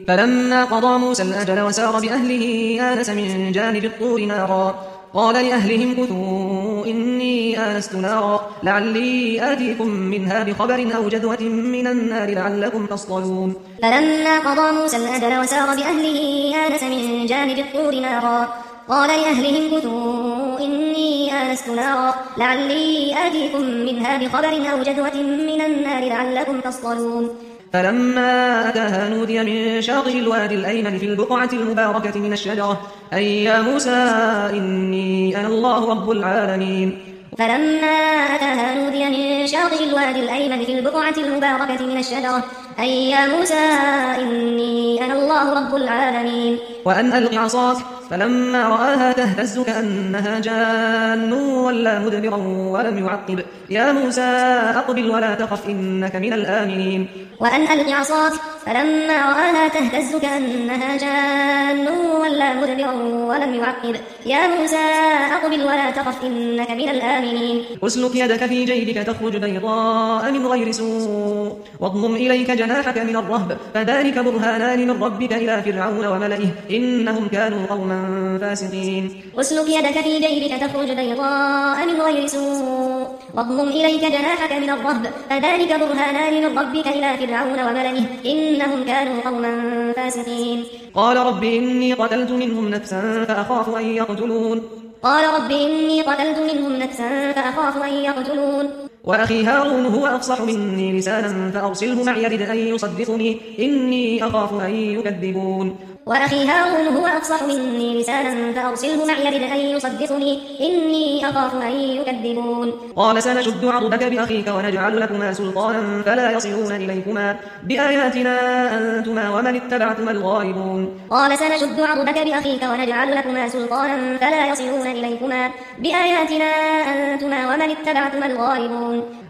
فلما قضى موسى الأجل وسار بأهله آنس من جانب الطور نارا قال لأهلهم كثوا إني آنست نارا لعلي آتيكم منها بخبر أو جذوة من النار لعلكم تصطلون. فلما قضى موسى الأجل وسار بأهله آنس من جانب الطور نارا قال لأهلهم كثوا إني آنست نارا لعلي آتيكم منها بخبر أو جذوة من النار لعلكم تصطلون. فلما أتاها نودي من شاطئ الوادي الأيمن في البقعة المباركة من الشجرة أي يا موسى إني أنا الله رب العالمين. فلما أتاها نودي من شاطئ الوادي الأيمن في البقعة المباركة من الشجرة أي يا موسى إني أنا الله رب العالمين. وأن ألق عصاك فلما رآها تهتز كأنها جان ولا مدبرا ولم يعقب يا موسى أقبل ولا تخف إنك من الآمنين. وأن ألق عصاك فلما رآها تهتز كأنها جان ولا مدبرا ولم يعقب يا موسى أقبل ولا تخف إنك من الآمنين. اسلك يدك في جيبك تخرج بيضاء من غير سوء واضمم إليك جناحك من الرهب فذلك برهانان من ربك إلى فرعون وملئه إنهم كانوا قوما فاسقين. اسلك يدك في جيبك تخرج بيضاء من غير سوء واضمم إليك جناحك من الرهب فذلك برهانان من ربك إلى فرعون وملئه إنهم كانوا قوما فاسقين. قال رب إني قتلت منهم نفسا فأخاف أن يقتلون. فأخاف أن يقتلون. وأخي هارون هو أفصح مني لسانا فأرسله معي يرد أن يصدقني إني أخاف أن يكذبون. وأخي هارون هو أفصح مني لسانا فأرسله معي يرد أن يصدقني إني أخاف أن يكذبون. قال سنشد عضدك بأخيك ونجعل لكما سلطانا فلا يصلون إليكما بآياتنا أنتما ومن اتبعتما الغالبون. قال سنشد عضدك بأخيك ونجعل لكما سلطانا فلا يصلون إليكما بآياتنا أنتما ومن اتبعتما الغالبون.